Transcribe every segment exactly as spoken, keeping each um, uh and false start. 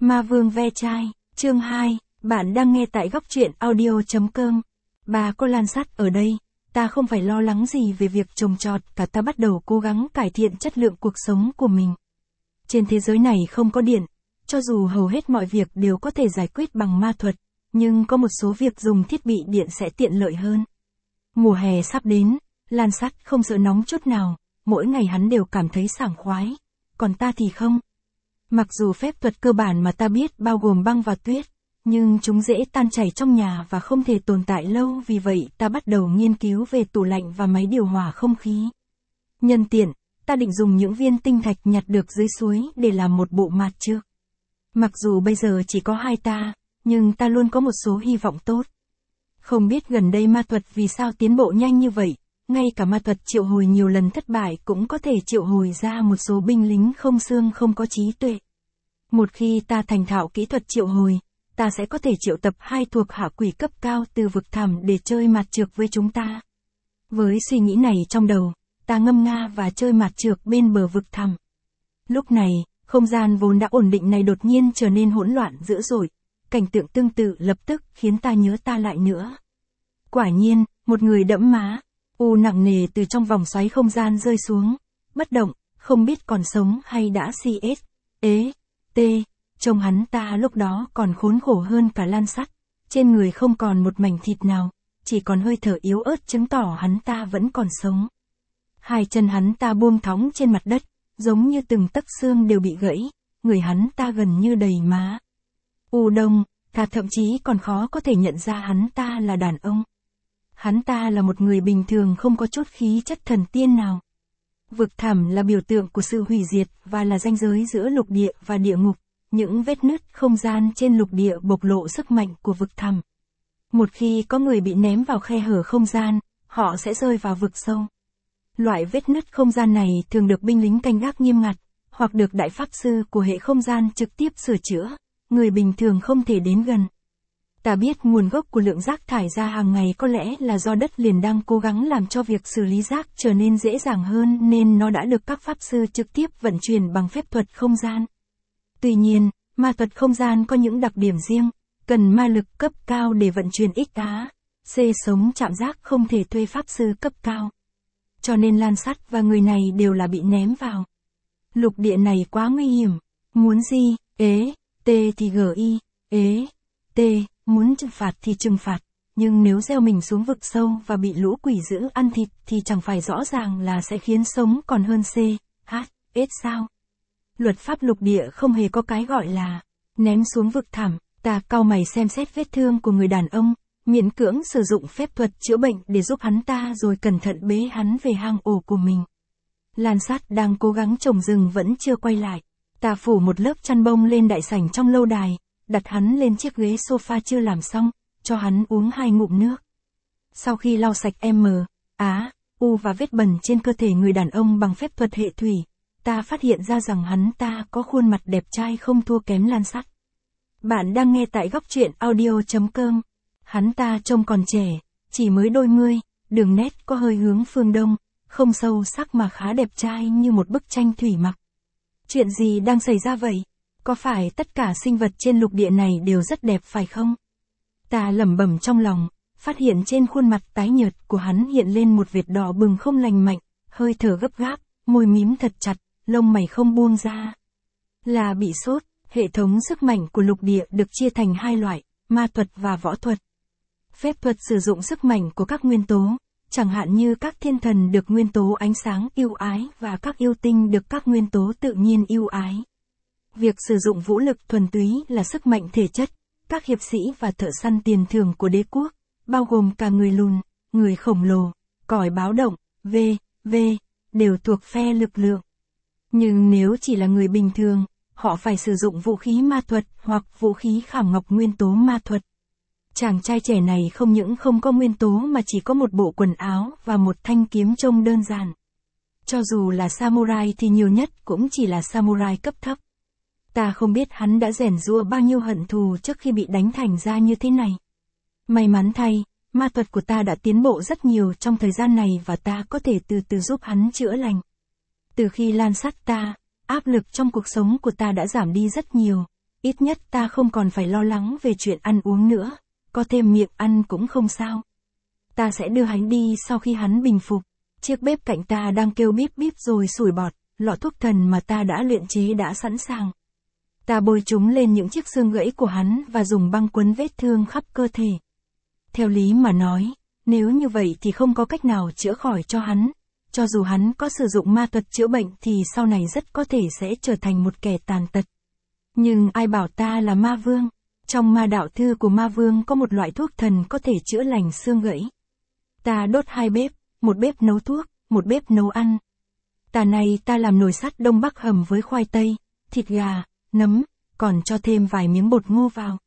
Ma Vương ve chai, chương hai, bạn đang nghe tại góc truyện audio.com. Bà có Lan Sắt ở đây, ta không phải lo lắng gì về việc trồng trọt, cả ta bắt đầu cố gắng cải thiện chất lượng cuộc sống của mình. Trên thế giới này không có điện, cho dù hầu hết mọi việc đều có thể giải quyết bằng ma thuật, nhưng có một số việc dùng thiết bị điện sẽ tiện lợi hơn. Mùa hè sắp đến, Lan Sắt không sợ nóng chút nào, mỗi ngày hắn đều cảm thấy sảng khoái, còn ta thì không. Mặc dù phép thuật cơ bản mà ta biết bao gồm băng và tuyết, nhưng chúng dễ tan chảy trong nhà và không thể tồn tại lâu, vì vậy ta bắt đầu nghiên cứu về tủ lạnh và máy điều hòa không khí. Nhân tiện, ta định dùng những viên tinh thạch nhặt được dưới suối để làm một bộ mạt trước. Mặc dù bây giờ chỉ có hai ta, nhưng ta luôn có một số hy vọng tốt. Không biết gần đây ma thuật vì sao tiến bộ nhanh như vậy, ngay cả ma thuật triệu hồi nhiều lần thất bại cũng có thể triệu hồi ra một số binh lính không xương không có trí tuệ. Một khi ta thành thạo kỹ thuật triệu hồi, ta sẽ có thể triệu tập hai thuộc hạ quỷ cấp cao từ vực thẳm để chơi mạt trược với chúng ta. Với suy nghĩ này trong đầu, ta ngâm nga và chơi mạt trược bên bờ vực thẳm. Lúc này, không gian vốn đã ổn định này đột nhiên trở nên hỗn loạn dữ dội. Cảnh tượng tương tự lập tức khiến ta nhớ ta lại nữa. Quả nhiên, một người đẫm má, u nặng nề từ trong vòng xoáy không gian rơi xuống, bất động, không biết còn sống hay đã si ết, ế, tê, trông hắn ta lúc đó còn khốn khổ hơn cả Lan Sắt, trên người không còn một mảnh thịt nào, chỉ còn hơi thở yếu ớt chứng tỏ hắn ta vẫn còn sống. Hai chân hắn ta buông thõng trên mặt đất, giống như từng tấc xương đều bị gãy, người hắn ta gần như đầy má. U đông, ta thậm chí còn khó có thể nhận ra hắn ta là đàn ông. Hắn ta là một người bình thường không có chút khí chất thần tiên nào. Vực thẳm là biểu tượng của sự hủy diệt và là ranh giới giữa lục địa và địa ngục. Những vết nứt không gian trên lục địa bộc lộ sức mạnh của vực thẳm. Một khi có người bị ném vào khe hở không gian, họ sẽ rơi vào vực sâu. Loại vết nứt không gian này thường được binh lính canh gác nghiêm ngặt, hoặc được đại pháp sư của hệ không gian trực tiếp sửa chữa. Người bình thường không thể đến gần. Ta biết nguồn gốc của lượng rác thải ra hàng ngày có lẽ là do đất liền đang cố gắng làm cho việc xử lý rác trở nên dễ dàng hơn, nên nó đã được các pháp sư trực tiếp vận chuyển bằng phép thuật không gian. Tuy nhiên, ma thuật không gian có những đặc điểm riêng, cần ma lực cấp cao để vận chuyển ích tá, C sống chạm rác không thể thuê pháp sư cấp cao. Cho nên Lan Sắt và người này đều là bị ném vào. Lục địa này quá nguy hiểm, muốn gì, ế, T thì gi, ế, T, muốn trừng phạt thì trừng phạt, nhưng nếu gieo mình xuống vực sâu và bị lũ quỷ dữ ăn thịt thì chẳng phải rõ ràng là sẽ khiến sống còn hơn C, H, S sao? Luật pháp lục địa không hề có cái gọi là ném xuống vực thẳm. Ta cau mày xem xét vết thương của người đàn ông, miễn cưỡng sử dụng phép thuật chữa bệnh để giúp hắn ta rồi cẩn thận bế hắn về hang ổ của mình. Lan Sắt đang cố gắng trồng rừng vẫn chưa quay lại. Ta phủ một lớp chăn bông lên đại sảnh trong lâu đài, đặt hắn lên chiếc ghế sofa chưa làm xong, cho hắn uống hai ngụm nước. Sau khi lau sạch M, Á, U và vết bẩn trên cơ thể người đàn ông bằng phép thuật hệ thủy, ta phát hiện ra rằng hắn ta có khuôn mặt đẹp trai không thua kém Lan Sắt. Bạn đang nghe tại góc truyện audio.com. Hắn ta trông còn trẻ, chỉ mới đôi mươi, đường nét có hơi hướng phương Đông, không sâu sắc mà khá đẹp trai như một bức tranh thủy mặc. Chuyện gì đang xảy ra vậy? Có phải tất cả sinh vật trên lục địa này đều rất đẹp phải không? Ta lẩm bẩm trong lòng, phát hiện trên khuôn mặt tái nhợt của hắn hiện lên một vệt đỏ bừng không lành mạnh, hơi thở gấp gáp, môi mím thật chặt, lông mày không buông ra. Là bị sốt. Hệ thống sức mạnh của lục địa được chia thành hai loại, ma thuật và võ thuật. Phép thuật sử dụng sức mạnh của các nguyên tố, chẳng hạn như các thiên thần được nguyên tố ánh sáng ưu ái và các yêu tinh được các nguyên tố tự nhiên ưu ái. Việc sử dụng vũ lực thuần túy là sức mạnh thể chất, các hiệp sĩ và thợ săn tiền thưởng của đế quốc, bao gồm cả người lùn, người khổng lồ, còi báo động, v, v, đều thuộc phe lực lượng. Nhưng nếu chỉ là người bình thường, họ phải sử dụng vũ khí ma thuật hoặc vũ khí khảm ngọc nguyên tố ma thuật. Chàng trai trẻ này không những không có nguyên tố mà chỉ có một bộ quần áo và một thanh kiếm trông đơn giản. Cho dù là samurai thì nhiều nhất cũng chỉ là samurai cấp thấp. Ta không biết hắn đã rèn giũa bao nhiêu hận thù trước khi bị đánh thành ra như thế này. May mắn thay, ma thuật của ta đã tiến bộ rất nhiều trong thời gian này và ta có thể từ từ giúp hắn chữa lành. Từ khi Lan Sắt ta, áp lực trong cuộc sống của ta đã giảm đi rất nhiều, Ít nhất ta không còn phải lo lắng về chuyện ăn uống nữa, có thêm miệng ăn cũng không sao. Ta sẽ đưa hắn đi sau khi hắn bình phục. Chiếc bếp cạnh ta đang kêu bíp bíp rồi sủi bọt, lọ thuốc thần mà ta đã luyện chế đã sẵn sàng. Ta bôi chúng lên những chiếc xương gãy của hắn và dùng băng quấn vết thương khắp cơ thể. Theo lý mà nói, nếu như vậy thì không có cách nào chữa khỏi cho hắn. Cho dù hắn có sử dụng ma thuật chữa bệnh thì sau này rất có thể sẽ trở thành một kẻ tàn tật. Nhưng ai bảo ta là ma vương? Trong ma đạo thư của ma vương có một loại thuốc thần có thể chữa lành xương gãy. Ta đốt hai bếp, một bếp nấu thuốc, một bếp nấu ăn. Tà này ta làm nồi sắt đông bắc hầm với khoai tây, thịt gà, nấm, còn cho thêm vài miếng bột ngô vào.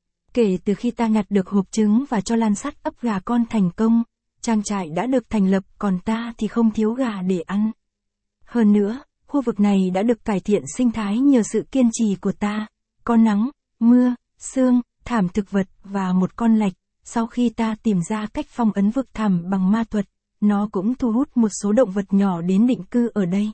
Kể từ khi ta nhặt được hộp trứng và cho Lan Sắt ấp gà con thành công, trang trại đã được thành lập, còn ta thì không thiếu gà để ăn. Hơn nữa, khu vực này đã được cải thiện sinh thái nhờ sự kiên trì của ta. Có nắng, mưa, sương, thảm thực vật và một con lạch. Sau khi ta tìm ra cách phong ấn vực thẳm bằng ma thuật, nó cũng thu hút một số động vật nhỏ đến định cư ở đây.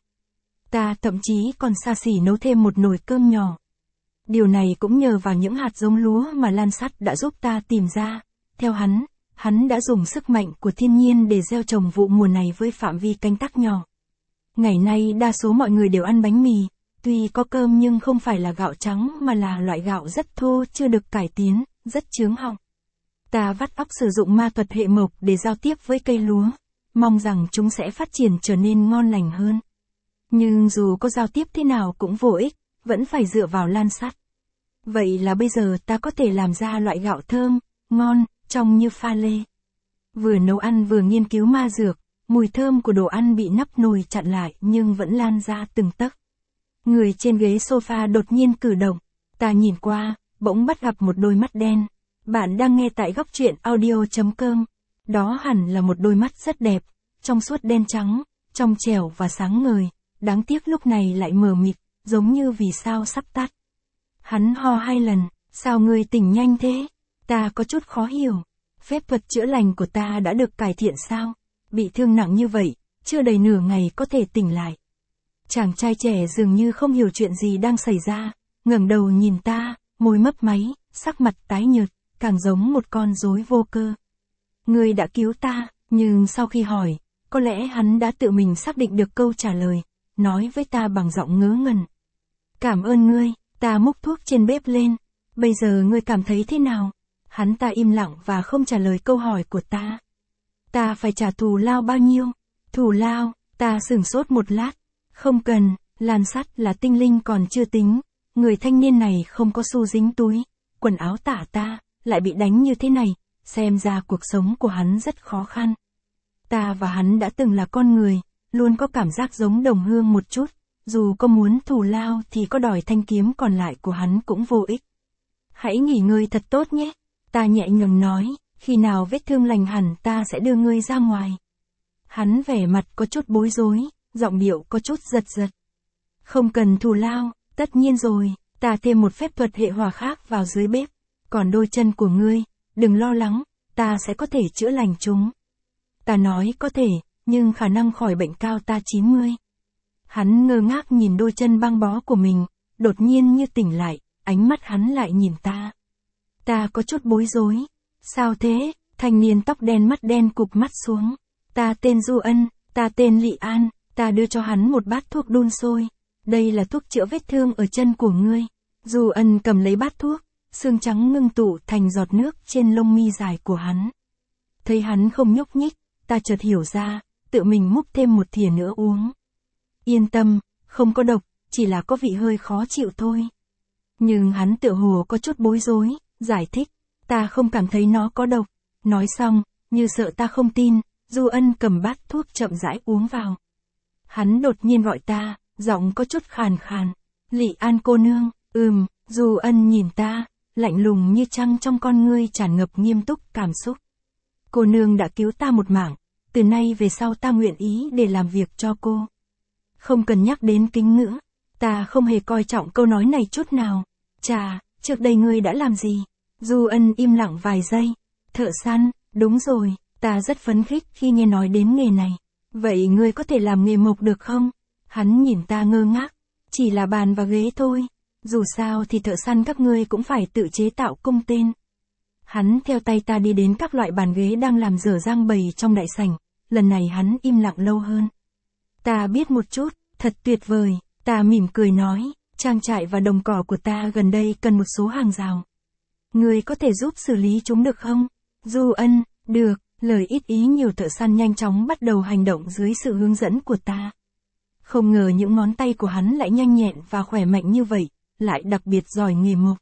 Ta thậm chí còn xa xỉ nấu thêm một nồi cơm nhỏ. Điều này cũng nhờ vào những hạt giống lúa mà Lan Sắt đã giúp ta tìm ra. Theo hắn, hắn đã dùng sức mạnh của thiên nhiên để gieo trồng vụ mùa này với phạm vi canh tác nhỏ. Ngày nay đa số mọi người đều ăn bánh mì, tuy có cơm nhưng không phải là gạo trắng mà là loại gạo rất thô chưa được cải tiến, rất chướng họng. Ta vắt óc sử dụng ma thuật hệ mộc để giao tiếp với cây lúa, mong rằng chúng sẽ phát triển trở nên ngon lành hơn. Nhưng dù có giao tiếp thế nào cũng vô ích, vẫn phải dựa vào Lan Sắt. Vậy là bây giờ ta có thể làm ra loại gạo thơm, ngon, trông như pha lê. Vừa nấu ăn vừa nghiên cứu ma dược, mùi thơm của đồ ăn bị nắp nồi chặn lại nhưng vẫn lan ra từng tấc. Người trên ghế sofa đột nhiên cử động, ta nhìn qua, bỗng bắt gặp một đôi mắt đen. Bạn đang nghe tại góc truyện audio chấm com. Đó hẳn là một đôi mắt rất đẹp, trong suốt đen trắng, trong trẻo và sáng ngời, đáng tiếc lúc này lại mờ mịt, giống như vì sao sắp tắt. Hắn ho hai lần, sao ngươi tỉnh nhanh thế? Ta có chút khó hiểu. Phép thuật chữa lành của ta đã được cải thiện sao? Bị thương nặng như vậy, chưa đầy nửa ngày có thể tỉnh lại. Chàng trai trẻ dường như không hiểu chuyện gì đang xảy ra, ngẩng đầu nhìn ta, môi mấp máy, sắc mặt tái nhợt, càng giống một con rối vô cơ. Ngươi đã cứu ta, nhưng sau khi hỏi, có lẽ hắn đã tự mình xác định được câu trả lời, nói với ta bằng giọng ngớ ngẩn. Cảm ơn ngươi, ta múc thuốc trên bếp lên. Bây giờ ngươi cảm thấy thế nào? Hắn ta im lặng và không trả lời câu hỏi của ta. Ta phải trả thù lao bao nhiêu? Thù lao, ta sửng sốt một lát. Không cần, Lan Sắt là tinh linh còn chưa tính. Người thanh niên này không có xu dính túi. Quần áo tả ta, lại bị đánh như thế này. Xem ra cuộc sống của hắn rất khó khăn. Ta và hắn đã từng là con người, luôn có cảm giác giống đồng hương một chút. Dù có muốn thù lao thì có đòi thanh kiếm còn lại của hắn cũng vô ích. Hãy nghỉ ngơi thật tốt nhé. Ta nhẹ nhàng nói, khi nào vết thương lành hẳn ta sẽ đưa ngươi ra ngoài. Hắn vẻ mặt có chút bối rối, giọng điệu có chút giật giật. Không cần thù lao, tất nhiên rồi, ta thêm một phép thuật hệ hỏa khác vào dưới bếp. Còn đôi chân của ngươi, đừng lo lắng, ta sẽ có thể chữa lành chúng. Ta nói có thể, nhưng khả năng khỏi bệnh cao ta chín mươi. Hắn ngơ ngác nhìn đôi chân băng bó của mình, đột nhiên như tỉnh lại, ánh mắt hắn lại nhìn ta. Ta có chút bối rối. Sao thế? Thanh niên tóc đen mắt đen cụp mắt xuống. Ta tên Du Ân, ta tên Lị An, ta đưa cho hắn một bát thuốc đun sôi. Đây là thuốc chữa vết thương ở chân của ngươi. Du Ân cầm lấy bát thuốc, xương trắng ngưng tụ thành giọt nước trên lông mi dài của hắn. Thấy hắn không nhúc nhích, ta chợt hiểu ra, tự mình múc thêm một thìa nữa uống. Yên tâm, không có độc, chỉ là có vị hơi khó chịu thôi. Nhưng hắn tựa hồ có chút bối rối, giải thích, ta không cảm thấy nó có độc. Nói xong, như sợ ta không tin, Du Ân cầm bát thuốc chậm rãi uống vào. Hắn đột nhiên gọi ta, giọng có chút khàn khàn. Lị An cô nương, ừm, Du Ân nhìn ta, lạnh lùng như trăng trong con ngươi tràn ngập nghiêm túc cảm xúc. Cô nương đã cứu ta một mạng, từ nay về sau ta nguyện ý để làm việc cho cô. Không cần nhắc đến kính ngữ, ta không hề coi trọng câu nói này chút nào. Chà, trước đây ngươi đã làm gì? Du Ân im lặng vài giây. Thợ săn, đúng rồi, ta rất phấn khích khi nghe nói đến nghề này. Vậy ngươi có thể làm nghề mộc được không? Hắn nhìn ta ngơ ngác. Chỉ là bàn và ghế thôi. Dù sao thì thợ săn các ngươi cũng phải tự chế tạo cung tên. Hắn theo tay ta đi đến các loại bàn ghế đang làm dở dang bày trong đại sảnh, lần này hắn im lặng lâu hơn. Ta biết một chút, thật tuyệt vời, ta mỉm cười nói, trang trại và đồng cỏ của ta gần đây cần một số hàng rào. Ngươi có thể giúp xử lý chúng được không? Du Ân, được, lời ít ý nhiều thợ săn nhanh chóng bắt đầu hành động dưới sự hướng dẫn của ta. Không ngờ những ngón tay của hắn lại nhanh nhẹn và khỏe mạnh như vậy, lại đặc biệt giỏi nghề mộc.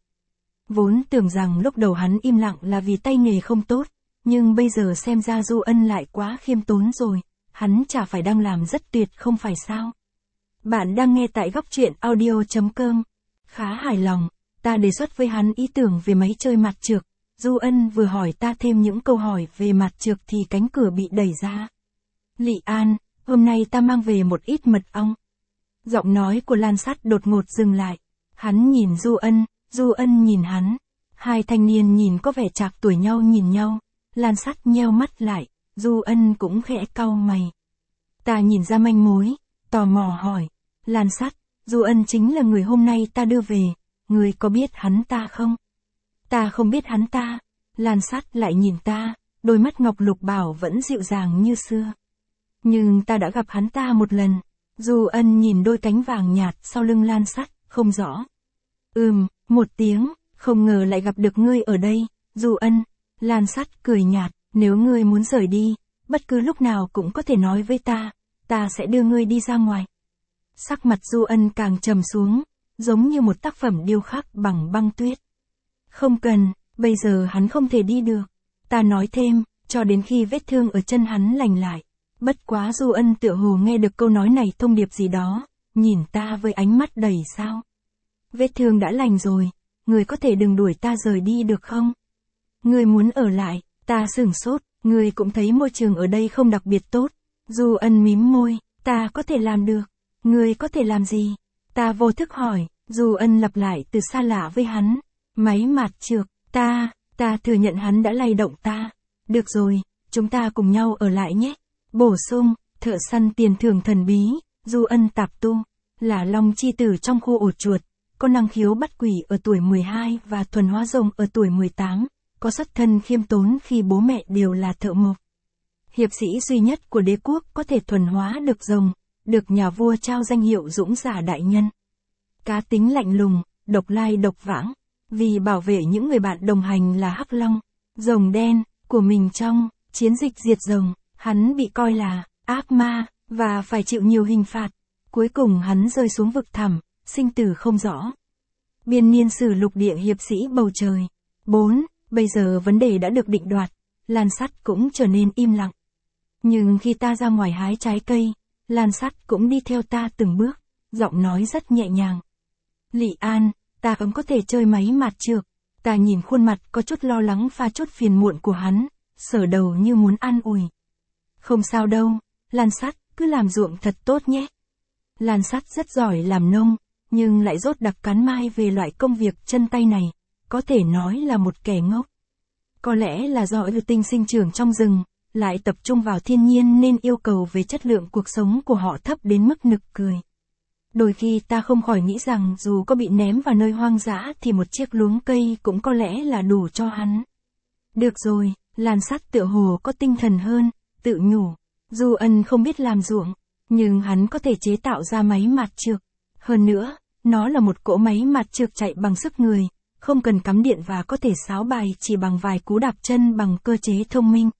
Vốn tưởng rằng lúc đầu hắn im lặng là vì tay nghề không tốt, nhưng bây giờ xem ra Du Ân lại quá khiêm tốn rồi, hắn chả phải đang làm rất tuyệt không phải sao. Bạn đang nghe tại góc truyện audio chấm com. Khá hài lòng, ta đề xuất với hắn ý tưởng về máy chơi mặt trược. Du Ân vừa hỏi ta thêm những câu hỏi về mặt trược thì cánh cửa bị đẩy ra. Lị An, hôm nay ta mang về một ít mật ong. Giọng nói của Lan Sắt đột ngột dừng lại. Hắn nhìn Du Ân, Du Ân nhìn hắn. Hai thanh niên nhìn có vẻ trạc tuổi nhau nhìn nhau. Lan Sắt nheo mắt lại, Du Ân cũng khẽ cau mày. Ta nhìn ra manh mối, tò mò hỏi. Lan Sắt, Du Ân chính là người hôm nay ta đưa về, người có biết hắn ta không? Ta không biết hắn ta. Lan Sắt lại nhìn ta, đôi mắt ngọc lục bảo vẫn dịu dàng như xưa. Nhưng ta đã gặp hắn ta một lần. Du Ân nhìn đôi cánh vàng nhạt sau lưng Lan Sắt, không rõ. Ừm, một tiếng, không ngờ lại gặp được ngươi ở đây, Du Ân. Lan Sắt cười nhạt, nếu ngươi muốn rời đi, bất cứ lúc nào cũng có thể nói với ta, ta sẽ đưa ngươi đi ra ngoài. Sắc mặt Du Ân càng trầm xuống, giống như một tác phẩm điêu khắc bằng băng tuyết. Không cần, bây giờ hắn không thể đi được. Ta nói thêm, cho đến khi vết thương ở chân hắn lành lại. Bất quá Du Ân tựa hồ nghe được câu nói này thông điệp gì đó, nhìn ta với ánh mắt đầy sao. Vết thương đã lành rồi, người có thể đừng đuổi ta rời đi được không? Người muốn ở lại, ta sửng sốt, người cũng thấy môi trường ở đây không đặc biệt tốt. Du Ân mím môi, ta có thể làm được. Người có thể làm gì? Ta vô thức hỏi, Du Ân lặp lại từ xa lạ với hắn. Máy mạt trược, ta, ta thừa nhận hắn đã lay động ta. Được rồi, chúng ta cùng nhau ở lại nhé. Bổ sung, thợ săn tiền thưởng thần bí, Du Ân Tạp Tu, là long chi tử trong khu ổ chuột, có năng khiếu bắt quỷ ở tuổi mười hai và thuần hóa rồng ở tuổi mười tám, có xuất thân khiêm tốn khi bố mẹ đều là thợ mộc. Hiệp sĩ duy nhất của đế quốc có thể thuần hóa được rồng, được nhà vua trao danh hiệu dũng giả đại nhân. Cá tính lạnh lùng, độc lai độc vãng, vì bảo vệ những người bạn đồng hành là Hắc Long, rồng đen, của mình trong chiến dịch diệt rồng, hắn bị coi là ác ma, và phải chịu nhiều hình phạt. Cuối cùng hắn rơi xuống vực thẳm, sinh tử không rõ. Biên niên sử lục địa hiệp sĩ bầu trời. bốn. Bây giờ vấn đề đã được định đoạt, Lan Sắt cũng trở nên im lặng. Nhưng khi ta ra ngoài hái trái cây, Lan Sắt cũng đi theo ta từng bước, giọng nói rất nhẹ nhàng. Lị An, ta không có thể chơi máy mạt trược. Ta nhìn khuôn mặt có chút lo lắng pha chút phiền muộn của hắn, sờ đầu như muốn an ủi. Không sao đâu, Lan Sắt, cứ làm ruộng thật tốt nhé. Lan Sắt rất giỏi làm nông, nhưng lại dốt đặc cán mai về loại công việc chân tay này, có thể nói là một kẻ ngốc. Có lẽ là do ưu tinh sinh trưởng trong rừng, lại tập trung vào thiên nhiên nên yêu cầu về chất lượng cuộc sống của họ thấp đến mức nực cười. Đôi khi ta không khỏi nghĩ rằng dù có bị ném vào nơi hoang dã thì một chiếc luống cây cũng có lẽ là đủ cho hắn. Được rồi, Lan Sắt tựa hồ có tinh thần hơn, tự nhủ. Du Ân không biết làm ruộng, nhưng hắn có thể chế tạo ra máy mạt trược. Hơn nữa, nó là một cỗ máy mạt trược chạy bằng sức người, không cần cắm điện và có thể sáo bài chỉ bằng vài cú đạp chân bằng cơ chế thông minh.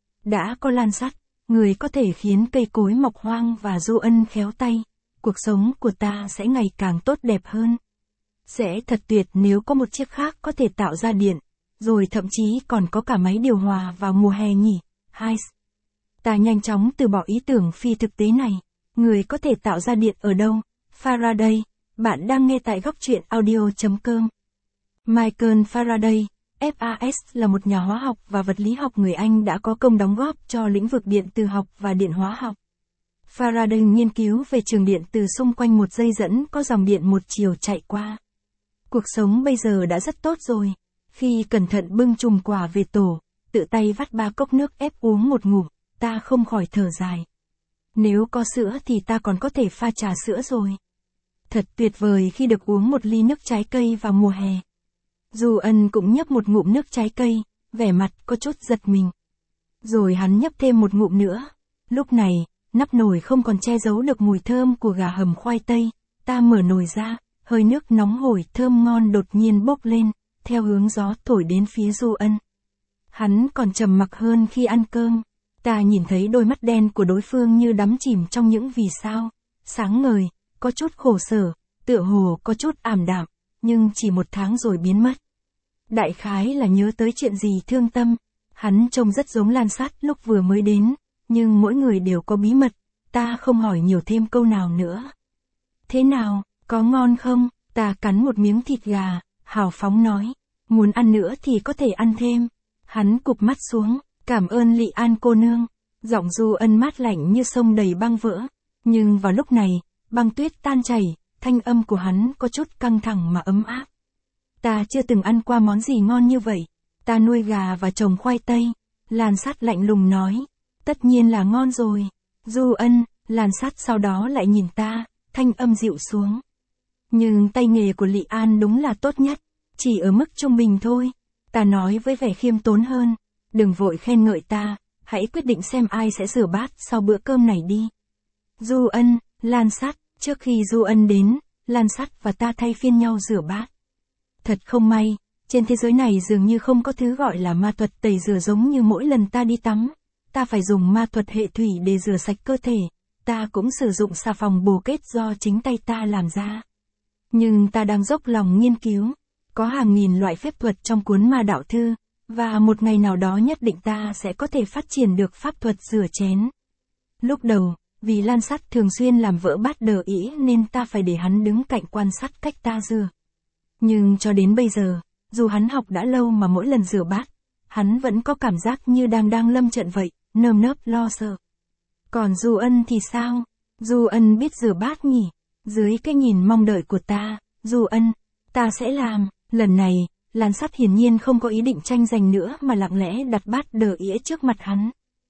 Đã có Lan Sắt, người có thể khiến cây cối mọc hoang và Du Ân khéo tay. Cuộc sống của ta sẽ ngày càng tốt đẹp hơn. Sẽ thật tuyệt nếu có một chiếc khác có thể tạo ra điện, rồi thậm chí còn có cả máy điều hòa vào mùa hè nhỉ. Hai. Ta nhanh chóng từ bỏ ý tưởng phi thực tế này. Người có thể tạo ra điện ở đâu? Faraday. Bạn đang nghe tại góc truyện audio chấm com. Michael Faraday, F A S là một nhà hóa học và vật lý học người Anh đã có công đóng góp cho lĩnh vực điện từ học và điện hóa học. Faraday nghiên cứu về trường điện từ xung quanh một dây dẫn có dòng điện một chiều chạy qua. Cuộc sống bây giờ đã rất tốt rồi. Khi cẩn thận bưng chùm quả về tổ, tự tay vắt ba cốc nước ép uống một ngụm, ta không khỏi thở dài. Nếu có sữa thì ta còn có thể pha trà sữa rồi. Thật tuyệt vời khi được uống một ly nước trái cây vào mùa hè. Du Ân cũng nhấp một ngụm nước trái cây, vẻ mặt có chút giật mình. Rồi hắn nhấp thêm một ngụm nữa. Lúc này, nắp nồi không còn che giấu được mùi thơm của gà hầm khoai tây. Ta mở nồi ra, hơi nước nóng hổi thơm ngon đột nhiên bốc lên, theo hướng gió thổi đến phía Du Ân. Hắn còn trầm mặc hơn khi ăn cơm. Ta nhìn thấy đôi mắt đen của đối phương như đắm chìm trong những vì sao, sáng ngời, có chút khổ sở, tựa hồ có chút ảm đạm, nhưng chỉ một tháng rồi biến mất. Đại khái là nhớ tới chuyện gì thương tâm. Hắn trông rất giống Lan Sát lúc vừa mới đến, nhưng mỗi người đều có bí mật, ta không hỏi nhiều thêm câu nào nữa. Thế nào, có ngon không? Ta cắn một miếng thịt gà, hào phóng nói, muốn ăn nữa thì có thể ăn thêm. Hắn cụp mắt xuống, cảm ơn Lị An cô nương. Giọng Du Ân mát lạnh như sông đầy băng vỡ, nhưng vào lúc này, băng tuyết tan chảy, thanh âm của hắn có chút căng thẳng mà ấm áp. Ta chưa từng ăn qua món gì ngon như vậy. Ta nuôi gà và trồng khoai tây. Lan Sát lạnh lùng nói. Tất nhiên là ngon rồi. Du Ân, Lan Sát sau đó lại nhìn ta, thanh âm dịu xuống. Nhưng tay nghề của Lị An đúng là tốt nhất, chỉ ở mức trung bình thôi. Ta nói với vẻ khiêm tốn hơn. Đừng vội khen ngợi ta, hãy quyết định xem ai sẽ rửa bát sau bữa cơm này đi. Du Ân, Lan Sát, trước khi Du Ân đến, Lan Sát và ta thay phiên nhau rửa bát. Thật không may, trên thế giới này dường như không có thứ gọi là ma thuật tẩy rửa giống như mỗi lần ta đi tắm. Ta phải dùng ma thuật hệ thủy để rửa sạch cơ thể. Ta cũng sử dụng xà phòng bồ kết do chính tay ta làm ra. Nhưng ta đang dốc lòng nghiên cứu. Có hàng nghìn loại phép thuật trong cuốn Ma Đạo Thư, và một ngày nào đó nhất định ta sẽ có thể phát triển được pháp thuật rửa chén. Lúc đầu, vì Lan Sát thường xuyên làm vỡ bát đờ ĩ nên ta phải để hắn đứng cạnh quan sát cách ta rửa. Nhưng cho đến bây giờ, dù hắn học đã lâu mà mỗi lần rửa bát, hắn vẫn có cảm giác như đang đang lâm trận vậy, nơm nớp lo sợ. Còn Du Ân thì sao? Du Ân biết rửa bát nhỉ? Dưới cái nhìn mong đợi của ta, Du Ân, ta sẽ làm. Lần này, Lan Sát hiển nhiên không có ý định tranh giành nữa mà lặng lẽ đặt bát đờ ĩa trước mặt hắn.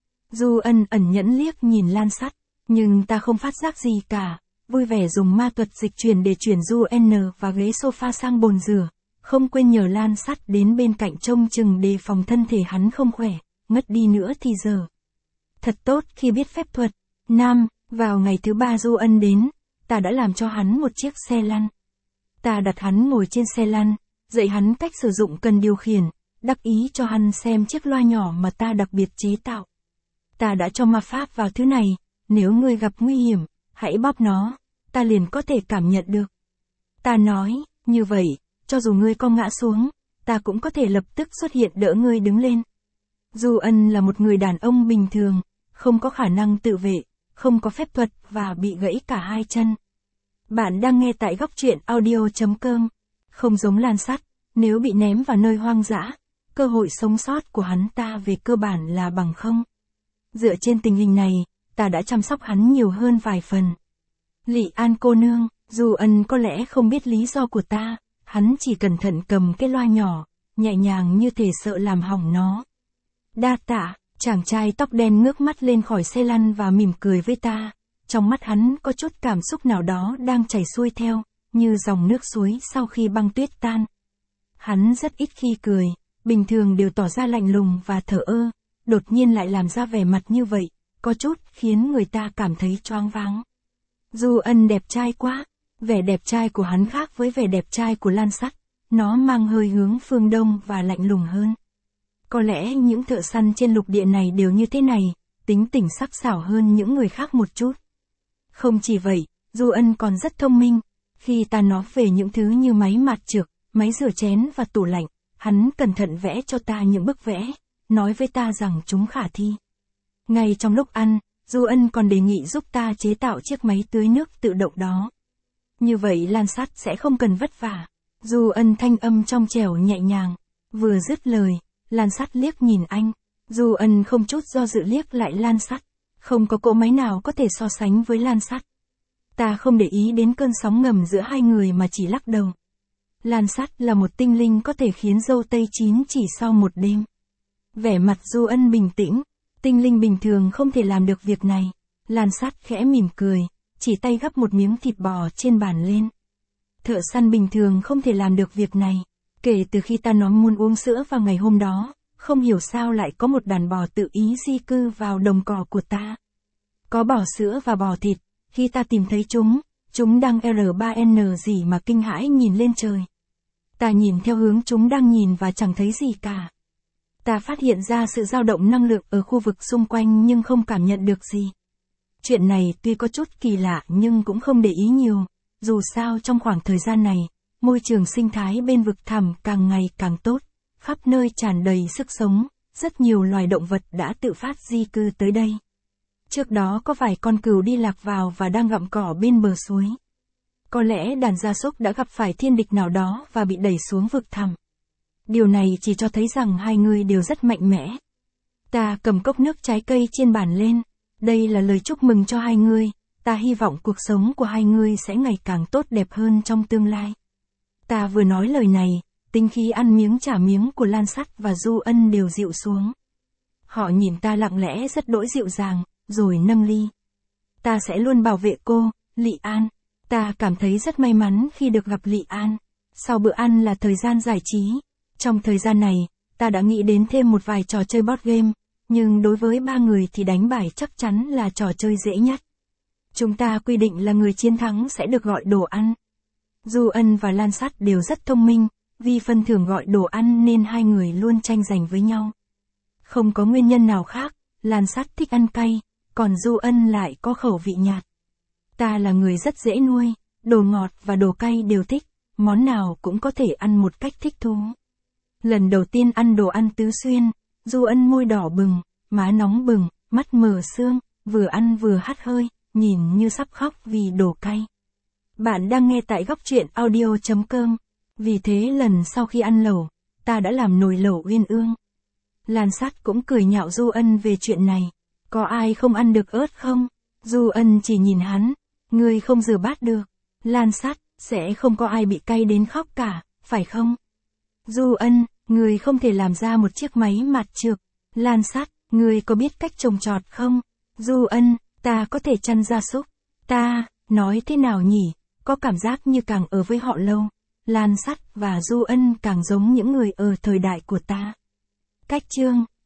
Du Ân ẩn nhẫn liếc nhìn Lan Sát, nhưng ta không phát giác gì cả, vui vẻ dùng ma thuật dịch chuyển để chuyển Du N và ghế sofa sang bồn rửa, không quên nhờ Lan Sát đến bên cạnh trông chừng đề phòng thân thể hắn không khỏe, ngất đi nữa thì giờ. Thật tốt khi biết phép thuật. Nam, vào ngày thứ ba Du Ân đến, ta đã làm cho hắn một chiếc xe lăn. Ta đặt hắn ngồi trên xe lăn, dạy hắn cách sử dụng cần điều khiển, đắc ý cho hắn xem chiếc loa nhỏ mà ta đặc biệt chế tạo. Ta đã cho ma pháp vào thứ này, nếu ngươi gặp nguy hiểm, hãy bóp nó, ta liền có thể cảm nhận được. Ta nói, như vậy, cho dù ngươi có ngã xuống, ta cũng có thể lập tức xuất hiện đỡ ngươi đứng lên. Du Ân là một người đàn ông bình thường, không có khả năng tự vệ, không có phép thuật và bị gãy cả hai chân. Bạn đang nghe tại góc truyện audio chấm com. Không giống Lan Sát, nếu bị ném vào nơi hoang dã, cơ hội sống sót của hắn ta về cơ bản là bằng không. Dựa trên tình hình này, ta đã chăm sóc hắn nhiều hơn vài phần. Lị An cô nương, Du Ân có lẽ không biết lý do của ta, hắn chỉ cẩn thận cầm cái loa nhỏ, nhẹ nhàng như thể sợ làm hỏng nó. Đa tạ, chàng trai tóc đen ngước mắt lên khỏi xe lăn và mỉm cười với ta, trong mắt hắn có chút cảm xúc nào đó đang chảy xuôi theo, như dòng nước suối sau khi băng tuyết tan. Hắn rất ít khi cười, bình thường đều tỏ ra lạnh lùng và thờ ơ, đột nhiên lại làm ra vẻ mặt như vậy, có chút khiến người ta cảm thấy choáng váng. Du Ân đẹp trai quá, vẻ đẹp trai của hắn khác với vẻ đẹp trai của Lan Sát, nó mang hơi hướng phương Đông và lạnh lùng hơn. Có lẽ những thợ săn trên lục địa này đều như thế này, tính tình sắc sảo hơn những người khác một chút. Không chỉ vậy, Du Ân còn rất thông minh. Khi ta nói về những thứ như máy mạt trược, máy rửa chén và tủ lạnh, hắn cẩn thận vẽ cho ta những bức vẽ, nói với ta rằng chúng khả thi. Ngay trong lúc ăn, Du Ân còn đề nghị giúp ta chế tạo chiếc máy tưới nước tự động đó. Như vậy Lan Sát sẽ không cần vất vả. Du Ân thanh âm trong trẻo nhẹ nhàng. Vừa dứt lời, Lan Sát liếc nhìn anh. Du Ân không chút do dự liếc lại Lan Sát. Không có cỗ máy nào có thể so sánh với Lan Sát. Ta không để ý đến cơn sóng ngầm giữa hai người mà chỉ lắc đầu. Lan Sát là một tinh linh có thể khiến dâu tây chín chỉ sau một đêm. Vẻ mặt Du Ân bình tĩnh, tinh linh bình thường không thể làm được việc này. Lan Sát khẽ mỉm cười, chỉ tay gắp một miếng thịt bò trên bàn lên. Thợ săn bình thường không thể làm được việc này. Kể từ khi ta nói muốn uống sữa vào ngày hôm đó, không hiểu sao lại có một đàn bò tự ý di cư vào đồng cỏ của ta. Có bò sữa và bò thịt, khi ta tìm thấy chúng, chúng đang R ba N gì mà kinh hãi nhìn lên trời. Ta nhìn theo hướng chúng đang nhìn và chẳng thấy gì cả. Ta phát hiện ra sự dao động năng lượng ở khu vực xung quanh nhưng không cảm nhận được gì. Chuyện này tuy có chút kỳ lạ nhưng cũng không để ý nhiều, dù sao trong khoảng thời gian này, môi trường sinh thái bên vực thẳm càng ngày càng tốt, khắp nơi tràn đầy sức sống, rất nhiều loài động vật đã tự phát di cư tới đây. Trước đó có vài con cừu đi lạc vào và đang gặm cỏ bên bờ suối. Có lẽ đàn gia súc đã gặp phải thiên địch nào đó và bị đẩy xuống vực thẳm. Điều này chỉ cho thấy rằng hai người đều rất mạnh mẽ. Ta cầm cốc nước trái cây trên bàn lên. Đây là lời chúc mừng cho hai người. Ta hy vọng cuộc sống của hai người sẽ ngày càng tốt đẹp hơn trong tương lai. Ta vừa nói lời này, tính khí ăn miếng trả miếng của Lan Sắt và Du Ân đều dịu xuống. Họ nhìn ta lặng lẽ rất đỗi dịu dàng, rồi nâng ly. Ta sẽ luôn bảo vệ cô, Lị An. Ta cảm thấy rất may mắn khi được gặp Lị An. Sau bữa ăn là thời gian giải trí. Trong thời gian này, ta đã nghĩ đến thêm một vài trò chơi board game, nhưng đối với ba người thì đánh bài chắc chắn là trò chơi dễ nhất. Chúng ta quy định là người chiến thắng sẽ được gọi đồ ăn. Du Ân và Lan Sắt đều rất thông minh, vì phần thưởng gọi đồ ăn nên hai người luôn tranh giành với nhau. Không có nguyên nhân nào khác, Lan Sắt thích ăn cay, còn Du Ân lại có khẩu vị nhạt. Ta là người rất dễ nuôi, đồ ngọt và đồ cay đều thích, món nào cũng có thể ăn một cách thích thú. Lần đầu tiên ăn đồ ăn tứ xuyên, Du Ân môi đỏ bừng, má nóng bừng, mắt mờ sương, vừa ăn vừa hắt hơi, nhìn như sắp khóc vì đồ cay. Bạn đang nghe tại góc truyện audio chấm com. Vì thế lần sau khi ăn lẩu, ta đã làm nồi lẩu uyên ương. Lan Sắt cũng cười nhạo Du Ân về chuyện này. Có ai không ăn được ớt không? Du Ân chỉ nhìn hắn. Ngươi không rửa bát được. Lan Sắt, sẽ không có ai bị cay đến khóc cả, phải không? Du Ân, ngươi không thể làm ra một chiếc máy mạt trược. Lan Sắt, ngươi có biết cách trồng trọt không? Du Ân, ta có thể chăn gia súc. Ta, nói thế nào nhỉ? Có cảm giác như càng ở với họ lâu. Lan Sắt và Du Ân càng giống những người ở thời đại của ta. Cách chương